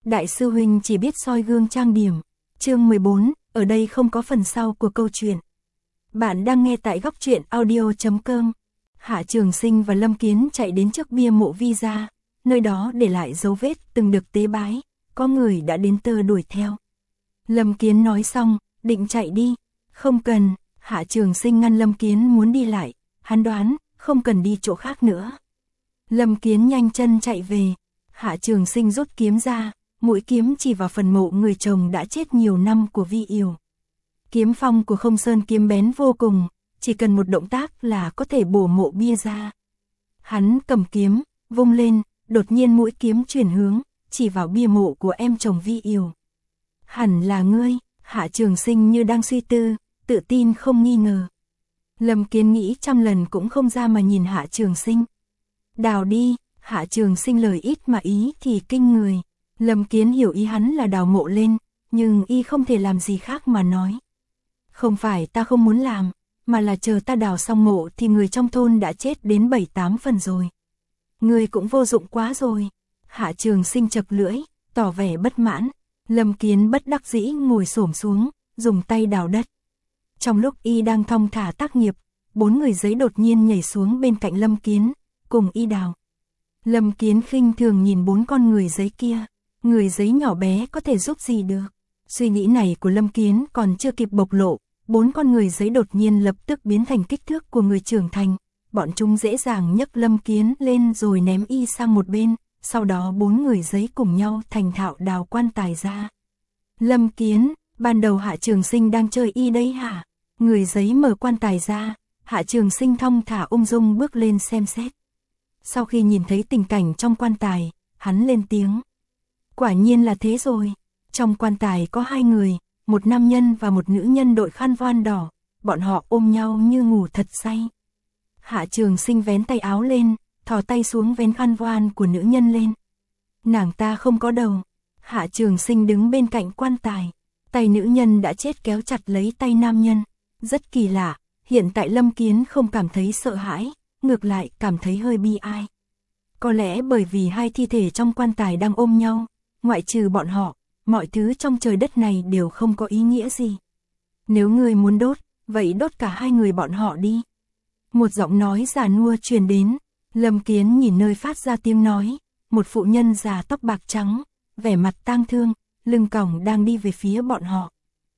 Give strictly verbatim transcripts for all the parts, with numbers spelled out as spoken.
Đại sư huynh chỉ biết soi gương trang điểm. Chương mười bốn, ở đây không có phần sau của câu chuyện. Bạn đang nghe tại góc truyện audio chấm com. Hạ Trường Sinh và Lâm Kiến chạy đến trước bia mộ Vi gia, nơi đó để lại dấu vết từng được tế bái, có người đã đến tơ đuổi theo. Lâm Kiến nói xong, định chạy đi. Không cần, Hạ Trường Sinh ngăn Lâm Kiến muốn đi lại, hắn đoán, không cần đi chỗ khác nữa. Lâm Kiến nhanh chân chạy về, Hạ Trường Sinh rút kiếm ra, mũi kiếm chỉ vào phần mộ người chồng đã chết nhiều năm của Vi Yểu. Kiếm phong của Không Sơn kiếm bén vô cùng, chỉ cần một động tác là có thể bổ mộ bia ra. Hắn cầm kiếm, vung lên, đột nhiên mũi kiếm chuyển hướng, chỉ vào bia mộ của em chồng Vi Yểu. Hẳn là ngươi, Hạ Trường Sinh như đang suy tư, tự tin không nghi ngờ. Lâm Kiến nghĩ trăm lần cũng không ra mà nhìn Hạ Trường Sinh. Đào đi, Hạ Trường Sinh lời ít mà ý thì kinh người. Lâm Kiến hiểu ý hắn là đào mộ lên, nhưng y không thể làm gì khác mà nói. Không phải ta không muốn làm, mà là chờ ta đào xong mộ thì người trong thôn đã chết đến bảy tám phần rồi. Người cũng vô dụng quá rồi. Hạ Trường Sinh chật lưỡi, tỏ vẻ bất mãn. Lâm Kiến bất đắc dĩ ngồi xổm xuống, dùng tay đào đất. Trong lúc y đang thong thả tác nghiệp, bốn người giấy đột nhiên nhảy xuống bên cạnh Lâm Kiến, cùng y đào. Lâm Kiến khinh thường nhìn bốn con người giấy kia, người giấy nhỏ bé có thể giúp gì được. Suy nghĩ này của Lâm Kiến còn chưa kịp bộc lộ, bốn con người giấy đột nhiên lập tức biến thành kích thước của người trưởng thành. Bọn chúng dễ dàng nhấc Lâm Kiến lên rồi ném y sang một bên, sau đó bốn người giấy cùng nhau thành thạo đào quan tài ra. Lâm Kiến, ban đầu Hạ Trường Sinh đang chơi y đấy hả? Người giấy mở quan tài ra, Hạ Trường Sinh thong thả ung dung bước lên xem xét. Sau khi nhìn thấy tình cảnh trong quan tài, hắn lên tiếng. Quả nhiên là thế rồi. Trong quan tài có hai người, một nam nhân và một nữ nhân đội khăn voan đỏ, bọn họ ôm nhau như ngủ thật say. Hạ Trường Sinh vén tay áo lên, thò tay xuống vén khăn voan của nữ nhân lên. Nàng ta không có đầu. Hạ Trường Sinh đứng bên cạnh quan tài, tay nữ nhân đã chết kéo chặt lấy tay nam nhân. Rất kỳ lạ, hiện tại Lâm Kiến không cảm thấy sợ hãi, ngược lại cảm thấy hơi bi ai. Có lẽ bởi vì hai thi thể trong quan tài đang ôm nhau, ngoại trừ bọn họ, mọi thứ trong trời đất này đều không có ý nghĩa gì. Nếu người muốn đốt, vậy đốt cả hai người bọn họ đi. Một giọng nói già nua truyền đến, Lâm Kiến nhìn nơi phát ra tiếng nói, một phụ nhân già tóc bạc trắng, vẻ mặt tang thương, lưng còng đang đi về phía bọn họ.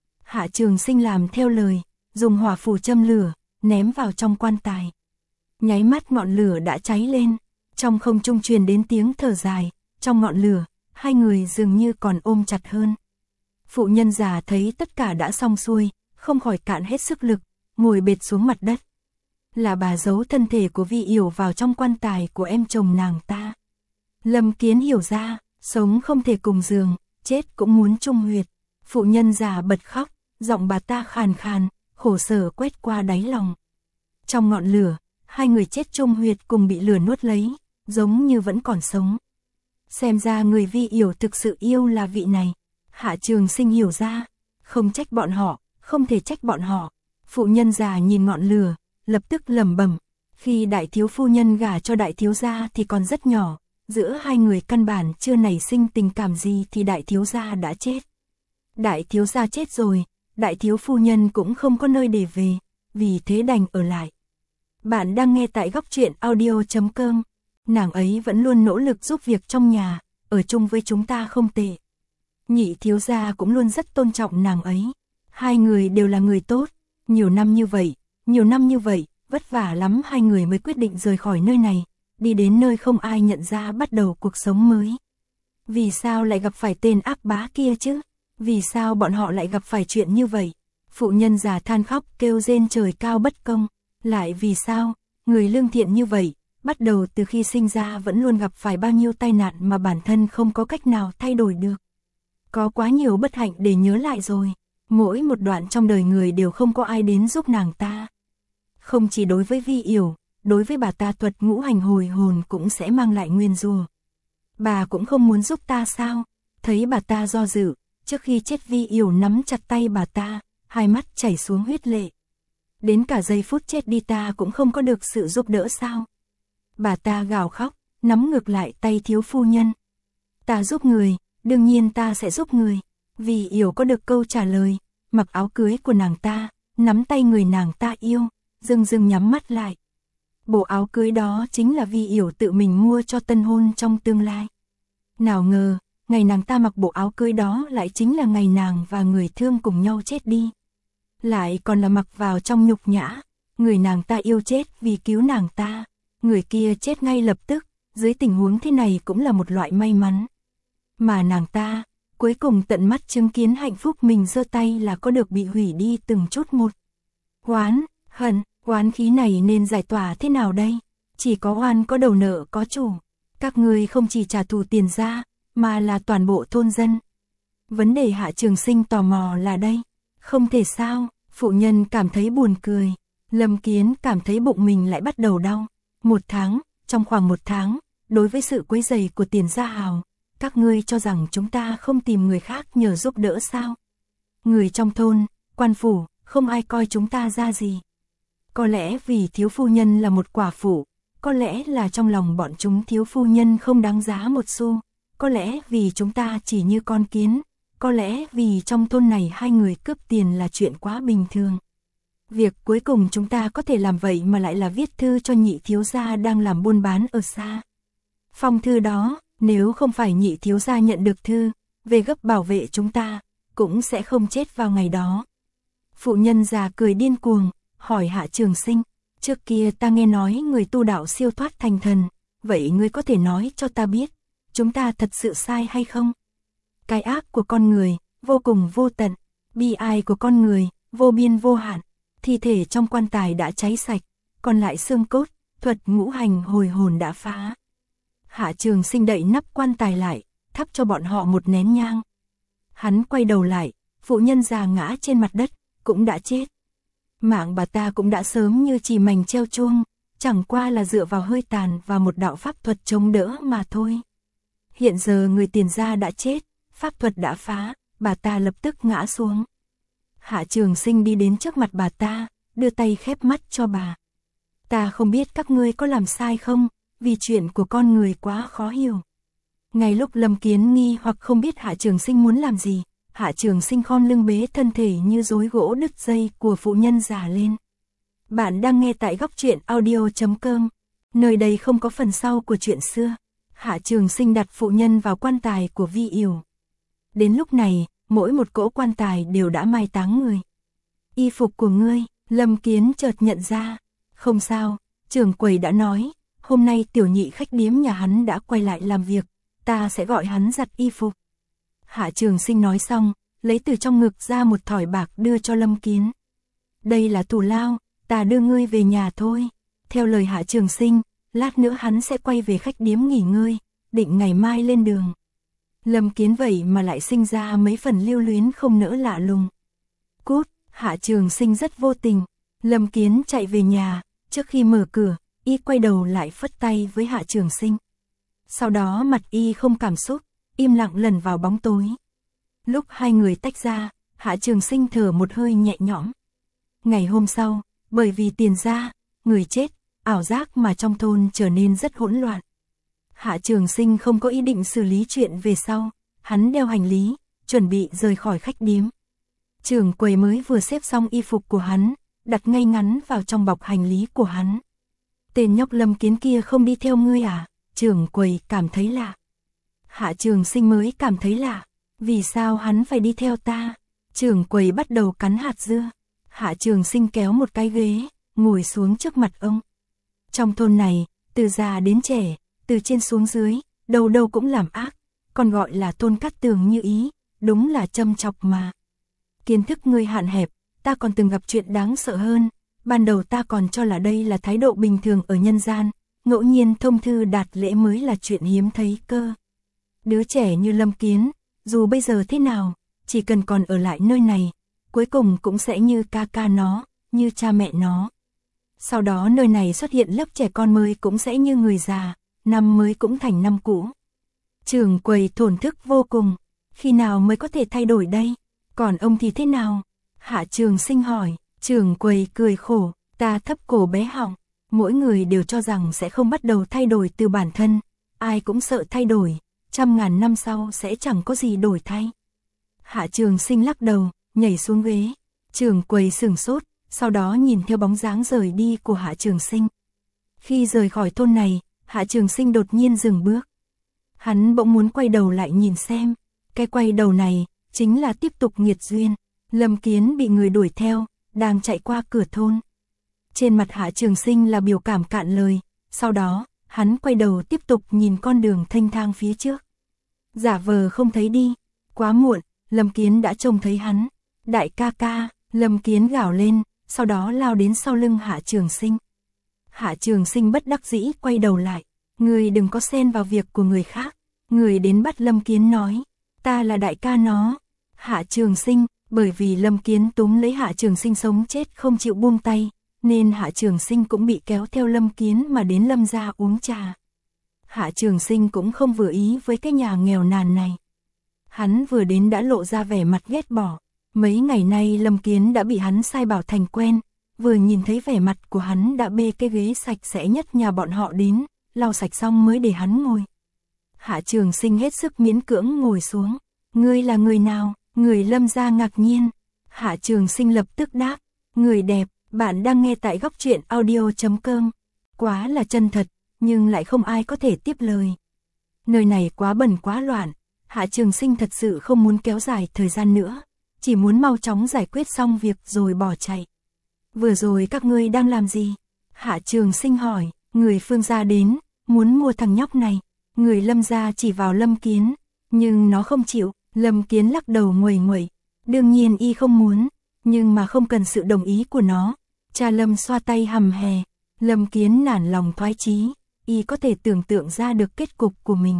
Hạ Trường Sinh làm theo lời, dùng hỏa phù châm lửa, ném vào trong quan tài. Nháy mắt ngọn lửa đã cháy lên, trong không trung truyền đến tiếng thở dài, trong ngọn lửa, hai người dường như còn ôm chặt hơn. Phụ nhân già thấy tất cả đã xong xuôi, không khỏi cạn hết sức lực, ngồi bệt xuống mặt đất. Là bà giấu thân thể của Vi Yểu vào trong quan tài của em chồng nàng ta. Lâm Kiến hiểu ra, sống không thể cùng giường, chết cũng muốn chung huyệt. Phụ nhân già bật khóc, giọng bà ta khàn khàn, khổ sở quét qua đáy lòng. Trong ngọn lửa, hai người chết chung huyệt cùng bị lửa nuốt lấy, giống như vẫn còn sống. Xem ra người Vi Yểu thực sự yêu là vị này. Hạ Trường Sinh hiểu ra, không trách bọn họ, không thể trách bọn họ. Phụ nhân già nhìn ngọn lửa, lập tức lẩm bẩm, khi đại thiếu phu nhân gả cho đại thiếu gia thì còn rất nhỏ, giữa hai người căn bản chưa nảy sinh tình cảm gì thì đại thiếu gia đã chết. Đại thiếu gia chết rồi, đại thiếu phu nhân cũng không có nơi để về, vì thế đành ở lại. Bạn đang nghe tại góc truyện audio chấm com. Nàng ấy vẫn luôn nỗ lực giúp việc trong nhà, ở chung với chúng ta không tệ. Nhị thiếu gia cũng luôn rất tôn trọng nàng ấy. Hai người đều là người tốt, nhiều năm như vậy, nhiều năm như vậy, vất vả lắm hai người mới quyết định rời khỏi nơi này, đi đến nơi không ai nhận ra bắt đầu cuộc sống mới. Vì sao lại gặp phải tên ác bá kia chứ? Vì sao bọn họ lại gặp phải chuyện như vậy? Phụ nhân già than khóc kêu rên trời cao bất công. Lại vì sao, người lương thiện như vậy, bắt đầu từ khi sinh ra vẫn luôn gặp phải bao nhiêu tai nạn mà bản thân không có cách nào thay đổi được. Có quá nhiều bất hạnh để nhớ lại rồi, mỗi một đoạn trong đời người đều không có ai đến giúp nàng ta. Không chỉ đối với Vi Yểu, đối với bà ta thuật ngũ hành hồi hồn cũng sẽ mang lại nguyên rủa. Bà cũng không muốn giúp ta sao? Thấy bà ta do dự, trước khi chết Vi Yểu nắm chặt tay bà ta, hai mắt chảy xuống huyết lệ. Đến cả giây phút chết đi ta cũng không có được sự giúp đỡ sao? Bà ta gào khóc, nắm ngược lại tay thiếu phu nhân. Ta giúp người, đương nhiên ta sẽ giúp người. Vì Yểu có được câu trả lời, mặc áo cưới của nàng ta, nắm tay người nàng ta yêu, dưng dưng nhắm mắt lại. Bộ áo cưới đó chính là Vi Yểu tự mình mua cho tân hôn trong tương lai. Nào ngờ, ngày nàng ta mặc bộ áo cưới đó lại chính là ngày nàng và người thương cùng nhau chết đi. Lại còn là mặc vào trong nhục nhã, người nàng ta yêu chết vì cứu nàng ta, người kia chết ngay lập tức, dưới tình huống thế này cũng là một loại may mắn. Mà nàng ta, cuối cùng tận mắt chứng kiến hạnh phúc mình giơ tay là có được bị hủy đi từng chút một. Oán, hận, oán khí này nên giải tỏa thế nào đây? Chỉ có oan có đầu nợ có chủ. Các ngươi không chỉ trả thù Tiền gia, mà là toàn bộ thôn dân. Vấn đề Hạ Trường Sinh tò mò là đây. Không thể sao, phụ nhân cảm thấy buồn cười. Lâm Kiến cảm thấy bụng mình lại bắt đầu đau. Một tháng, trong khoảng một tháng, đối với sự quấy rầy của Tiền gia hào, các ngươi cho rằng chúng ta không tìm người khác nhờ giúp đỡ sao? Người trong thôn, quan phủ, không ai coi chúng ta ra gì. Có lẽ vì thiếu phu nhân là một quả phụ, có lẽ là trong lòng bọn chúng thiếu phu nhân không đáng giá một xu, có lẽ vì chúng ta chỉ như con kiến, có lẽ vì trong thôn này hai người cướp tiền là chuyện quá bình thường. Việc cuối cùng chúng ta có thể làm vậy mà lại là viết thư cho nhị thiếu gia đang làm buôn bán ở xa. Phong thư đó, nếu không phải nhị thiếu gia nhận được thư, về gấp bảo vệ chúng ta, cũng sẽ không chết vào ngày đó. Phụ nhân già cười điên cuồng, hỏi Hạ Trường Sinh, trước kia ta nghe nói người tu đạo siêu thoát thành thần, vậy ngươi có thể nói cho ta biết, chúng ta thật sự sai hay không? Cái ác của con người, vô cùng vô tận, bi ai của con người, vô biên vô hạn, thi thể trong quan tài đã cháy sạch, còn lại xương cốt, thuật ngũ hành hồi hồn đã phá. Hạ Trường Sinh đậy nắp quan tài lại, thắp cho bọn họ một nén nhang. Hắn quay đầu lại, phụ nhân già ngã trên mặt đất, cũng đã chết. Mạng bà ta cũng đã sớm như chỉ mảnh treo chuông, chẳng qua là dựa vào hơi tàn và một đạo pháp thuật chống đỡ mà thôi. Hiện giờ người Tiền gia đã chết, pháp thuật đã phá, bà ta lập tức ngã xuống. Hạ Trường Sinh đi đến trước mặt bà ta, đưa tay khép mắt cho bà. Ta không biết các ngươi có làm sai không, vì chuyện của con người quá khó hiểu. Ngay lúc Lâm Kiến nghi hoặc không biết Hạ Trường Sinh muốn làm gì, Hạ Trường Sinh khom lưng bế thân thể như rối gỗ đứt dây của phụ nhân già lên. Bạn đang nghe tại góc truyện audio chấm com, nơi đây không có phần sau của chuyện xưa. Hạ Trường Sinh đặt phụ nhân vào quan tài của Vi Yểu. Đến lúc này, mỗi một cỗ quan tài đều đã mai táng người. Y phục của ngươi, Lâm Kiến chợt nhận ra. Không sao, trưởng quầy đã nói, hôm nay tiểu nhị khách điếm nhà hắn đã quay lại làm việc, ta sẽ gọi hắn giặt y phục. Hạ Trường Sinh nói xong, lấy từ trong ngực ra một thỏi bạc đưa cho Lâm Kiến. Đây là thù lao, ta đưa ngươi về nhà thôi. Theo lời Hạ Trường Sinh, lát nữa hắn sẽ quay về khách điếm nghỉ ngơi, định ngày mai lên đường. Lâm Kiến vậy mà lại sinh ra mấy phần lưu luyến không nỡ lạ lùng. Cút, Hạ Trường Sinh rất vô tình. Lâm Kiến chạy về nhà, trước khi mở cửa, y quay đầu lại phất tay với Hạ Trường Sinh. Sau đó mặt y không cảm xúc, im lặng lẩn vào bóng tối. Lúc hai người tách ra, Hạ Trường Sinh thở một hơi nhẹ nhõm. Ngày hôm sau, bởi vì Tiền gia, người chết, ảo giác mà trong thôn trở nên rất hỗn loạn. Hạ Trường Sinh không có ý định xử lý chuyện về sau, hắn đeo hành lý, chuẩn bị rời khỏi khách điếm. Trưởng quầy mới vừa xếp xong y phục của hắn, đặt ngay ngắn vào trong bọc hành lý của hắn. Tên nhóc Lâm Kiến kia không đi theo ngươi à? Trưởng quầy cảm thấy lạ. Hạ Trường Sinh mới cảm thấy lạ. Vì sao hắn phải đi theo ta? Trưởng quầy bắt đầu cắn hạt dưa. Hạ Trường Sinh kéo một cái ghế, ngồi xuống trước mặt ông. Trong thôn này, từ già đến trẻ, từ trên xuống dưới, đâu đâu cũng làm ác, còn gọi là thôn cát tường như ý, đúng là châm chọc mà. Kiến thức ngươi hạn hẹp, ta còn từng gặp chuyện đáng sợ hơn, ban đầu ta còn cho là đây là thái độ bình thường ở nhân gian, ngẫu nhiên thông thư đạt lễ mới là chuyện hiếm thấy cơ. Đứa trẻ như Lâm Kiến, dù bây giờ thế nào, chỉ cần còn ở lại nơi này, cuối cùng cũng sẽ như ca ca nó, như cha mẹ nó. Sau đó nơi này xuất hiện lớp trẻ con mới cũng sẽ như người già, năm mới cũng thành năm cũ. Trưởng quầy thổn thức vô cùng, khi nào mới có thể thay đổi đây? Còn ông thì thế nào? Hạ Trường Sinh hỏi. Trưởng quầy cười khổ, ta thấp cổ bé họng, mỗi người đều cho rằng sẽ không bắt đầu thay đổi từ bản thân, ai cũng sợ thay đổi, trăm ngàn năm sau sẽ chẳng có gì đổi thay. Hạ Trường Sinh lắc đầu, nhảy xuống ghế. Trưởng quầy sửng sốt, sau đó nhìn theo bóng dáng rời đi của Hạ Trường Sinh. Khi rời khỏi thôn này, Hạ Trường Sinh đột nhiên dừng bước. Hắn bỗng muốn quay đầu lại nhìn xem. Cái quay đầu này, chính là tiếp tục nghiệt duyên. Lâm Kiến bị người đuổi theo, đang chạy qua cửa thôn. Trên mặt Hạ Trường Sinh là biểu cảm cạn lời, sau đó, hắn quay đầu tiếp tục nhìn con đường thênh thang phía trước. Giả vờ không thấy đi, quá muộn, Lâm Kiến đã trông thấy hắn. Đại ca ca, Lâm Kiến gào lên, sau đó lao đến sau lưng Hạ Trường Sinh. Hạ Trường Sinh bất đắc dĩ quay đầu lại, người đừng có xen vào việc của người khác. Người đến bắt Lâm Kiến nói, ta là đại ca nó. Hạ Trường Sinh, bởi vì Lâm Kiến túm lấy Hạ Trường Sinh sống chết không chịu buông tay, nên Hạ Trường Sinh cũng bị kéo theo Lâm Kiến mà đến Lâm gia uống trà. Hạ Trường Sinh cũng không vừa ý với cái nhà nghèo nàn này. Hắn vừa đến đã lộ ra vẻ mặt ghét bỏ. Mấy ngày nay Lâm Kiến đã bị hắn sai bảo thành quen, vừa nhìn thấy vẻ mặt của hắn đã bê cái ghế sạch sẽ nhất nhà bọn họ đến, lau sạch xong mới để hắn ngồi. Hạ Trường Sinh hết sức miễn cưỡng ngồi xuống. Ngươi là người nào? Người Lâm gia ngạc nhiên. Hạ Trường Sinh lập tức đáp, người đẹp. Bạn đang nghe tại góc truyện audio chấm com. Quá là chân thật, nhưng lại không ai có thể tiếp lời. Nơi này quá bẩn quá loạn, Hạ Trường Sinh thật sự không muốn kéo dài thời gian nữa, chỉ muốn mau chóng giải quyết xong việc rồi bỏ chạy. Vừa rồi các ngươi đang làm gì? Hạ Trường Sinh hỏi. Người Phương gia đến, muốn mua thằng nhóc này. Người Lâm gia chỉ vào Lâm Kiến, nhưng nó không chịu. Lâm Kiến lắc đầu nguầy nguậy. Đương nhiên y không muốn, nhưng mà không cần sự đồng ý của nó. Cha Lâm xoa tay hầm hè. Lâm Kiến nản lòng thoái chí, y có thể tưởng tượng ra được kết cục của mình.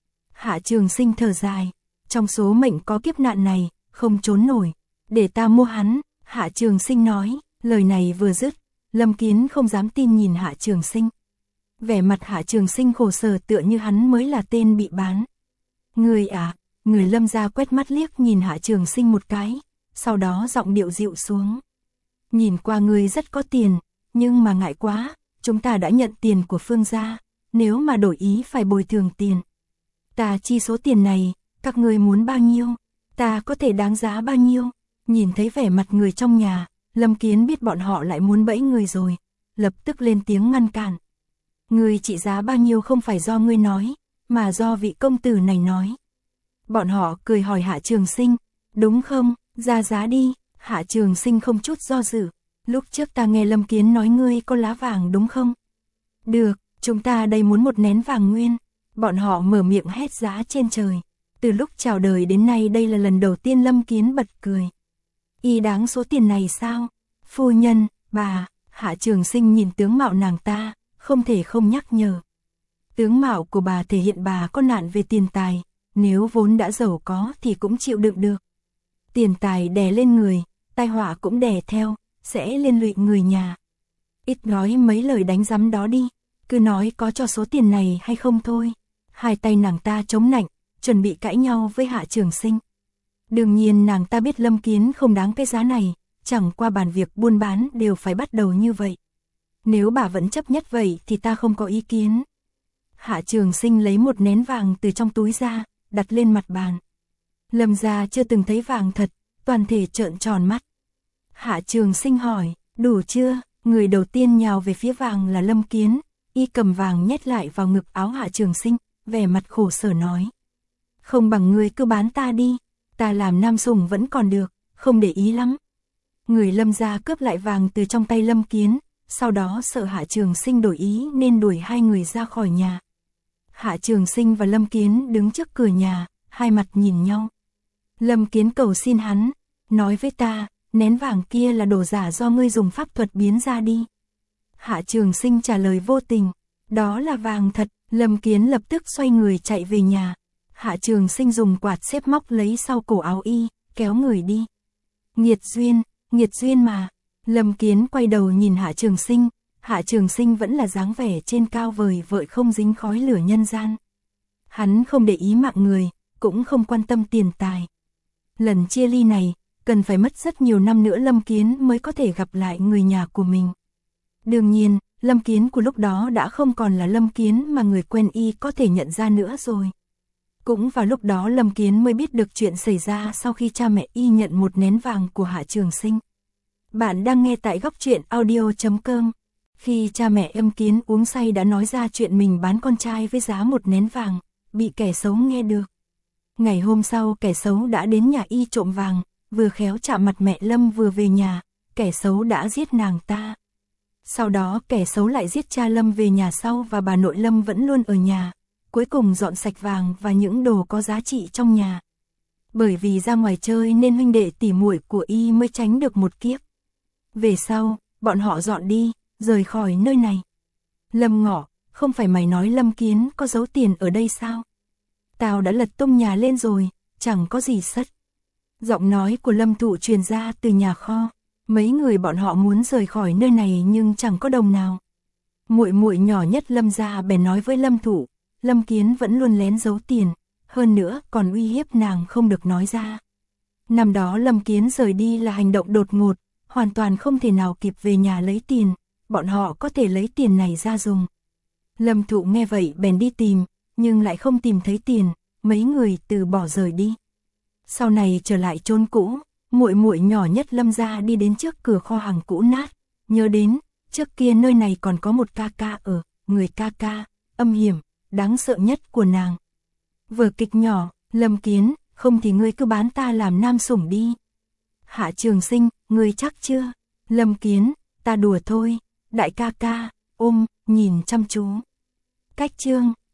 Hạ Trường Sinh thở dài, trong số mệnh có kiếp nạn này, không trốn nổi. Để ta mua hắn, Hạ Trường Sinh nói. Lời này vừa dứt, Lâm Kiến không dám tin nhìn Hạ Trường Sinh. Vẻ mặt Hạ Trường Sinh khổ sở tựa như hắn mới là tên bị bán. Người à, người Lâm gia quét mắt liếc nhìn Hạ Trường Sinh một cái, sau đó giọng điệu dịu xuống. Nhìn qua người rất có tiền, nhưng mà ngại quá, chúng ta đã nhận tiền của Phương gia, nếu mà đổi ý phải bồi thường tiền. Ta chi số tiền này, các người muốn bao nhiêu, ta có thể đáng giá bao nhiêu? Nhìn thấy vẻ mặt người trong nhà, Lâm Kiến biết bọn họ lại muốn bẫy người rồi, lập tức lên tiếng ngăn cản. Người trị giá bao nhiêu không phải do ngươi nói, mà do vị công tử này nói. Bọn họ cười hỏi Hạ Trường Sinh, đúng không, ra giá đi. Hạ Trường Sinh không chút do dự, lúc trước ta nghe Lâm Kiến nói ngươi có lá vàng đúng không? Được, chúng ta đây muốn một nén vàng nguyên. Bọn họ mở miệng hét giá trên trời. Từ lúc chào đời đến nay đây là lần đầu tiên Lâm Kiến bật cười. Y đáng số tiền này sao? Phu nhân, bà. Hạ Trường Sinh nhìn tướng mạo nàng ta, không thể không nhắc nhở. Tướng mạo của bà thể hiện bà có nạn về tiền tài, nếu vốn đã giàu có thì cũng chịu đựng được. Tiền tài đè lên người, tai họa cũng đè theo, sẽ liên lụy người nhà. Ít nói mấy lời đánh rắm đó đi, cứ nói có cho số tiền này hay không thôi. Hai tay nàng ta chống nạnh, chuẩn bị cãi nhau với Hạ Trường Sinh. Đương nhiên nàng ta biết Lâm Kiến không đáng cái giá này, chẳng qua bàn việc buôn bán đều phải bắt đầu như vậy. Nếu bà vẫn chấp nhất vậy thì ta không có ý kiến. Hạ Trường Sinh lấy một nén vàng từ trong túi ra, đặt lên mặt bàn. Lâm gia chưa từng thấy vàng thật, toàn thể trợn tròn mắt. Hạ Trường Sinh hỏi, đủ chưa? Người đầu tiên nhào về phía vàng là Lâm Kiến, y cầm vàng nhét lại vào ngực áo Hạ Trường Sinh, vẻ mặt khổ sở nói. Không bằng người cứ bán ta đi, ta làm nam sủng vẫn còn được, không để ý lắm. Người Lâm gia cướp lại vàng từ trong tay Lâm Kiến, sau đó sợ Hạ Trường Sinh đổi ý nên đuổi hai người ra khỏi nhà. Hạ Trường Sinh và Lâm Kiến đứng trước cửa nhà, hai mặt nhìn nhau. Lâm Kiến cầu xin hắn, nói với ta, nén vàng kia là đồ giả do ngươi dùng pháp thuật biến ra đi. Hạ Trường Sinh trả lời vô tình, đó là vàng thật. Lâm Kiến lập tức xoay người chạy về nhà. Hạ Trường Sinh dùng quạt xếp móc lấy sau cổ áo y, kéo người đi. Nghiệt duyên, nghiệt duyên mà. Lâm Kiến quay đầu nhìn Hạ Trường Sinh, Hạ Trường Sinh vẫn là dáng vẻ trên cao vời vợi không dính khói lửa nhân gian. Hắn không để ý mạng người, cũng không quan tâm tiền tài. Lần chia ly này, cần phải mất rất nhiều năm nữa Lâm Kiến mới có thể gặp lại người nhà của mình. Đương nhiên, Lâm Kiến của lúc đó đã không còn là Lâm Kiến mà người quen y có thể nhận ra nữa rồi. Cũng vào lúc đó Lâm Kiến mới biết được chuyện xảy ra sau khi cha mẹ y nhận một nén vàng của Hạ Trường Sinh. Bạn đang nghe tại góc truyện audio.com. Khi cha mẹ Lâm Kiến uống say đã nói ra chuyện mình bán con trai với giá một nén vàng, bị kẻ xấu nghe được. Ngày hôm sau kẻ xấu đã đến nhà y trộm vàng, vừa khéo chạm mặt mẹ Lâm vừa về nhà, kẻ xấu đã giết nàng ta. Sau đó kẻ xấu lại giết cha Lâm về nhà sau và bà nội Lâm vẫn luôn ở nhà, cuối cùng dọn sạch vàng và những đồ có giá trị trong nhà. Bởi vì ra ngoài chơi nên huynh đệ tỉ muội của y mới tránh được một kiếp. Về sau, bọn họ dọn đi, rời khỏi nơi này. Lâm Ngọ, không phải mày nói Lâm Kiến có giấu tiền ở đây sao? Tao đã lật tung nhà lên rồi, chẳng có gì sất. Giọng nói của Lâm Thụ truyền ra từ nhà kho. Mấy người bọn họ muốn rời khỏi nơi này nhưng chẳng có đồng nào. Muội muội nhỏ nhất Lâm gia bèn nói với Lâm Thụ, Lâm Kiến vẫn luôn lén giấu tiền, hơn nữa còn uy hiếp nàng không được nói ra. Năm đó Lâm Kiến rời đi là hành động đột ngột, hoàn toàn không thể nào kịp về nhà lấy tiền, bọn họ có thể lấy tiền này ra dùng. Lâm Thụ nghe vậy bèn đi tìm, nhưng lại không tìm thấy tiền, mấy người từ bỏ rời đi. Sau này trở lại chốn cũ, muội muội nhỏ nhất Lâm gia đi đến trước cửa kho hàng cũ nát, nhớ đến, trước kia nơi này còn có một ca ca ở, người ca ca, âm hiểm, đáng sợ nhất của nàng. Vở kịch nhỏ, Lâm Kiến, không thì ngươi cứ bán ta làm nam sủng đi. Hạ Trường Sinh, ngươi chắc chưa? Lâm Kiến, ta đùa thôi, đại ca ca, ôm, nhìn chăm chú. Cách chương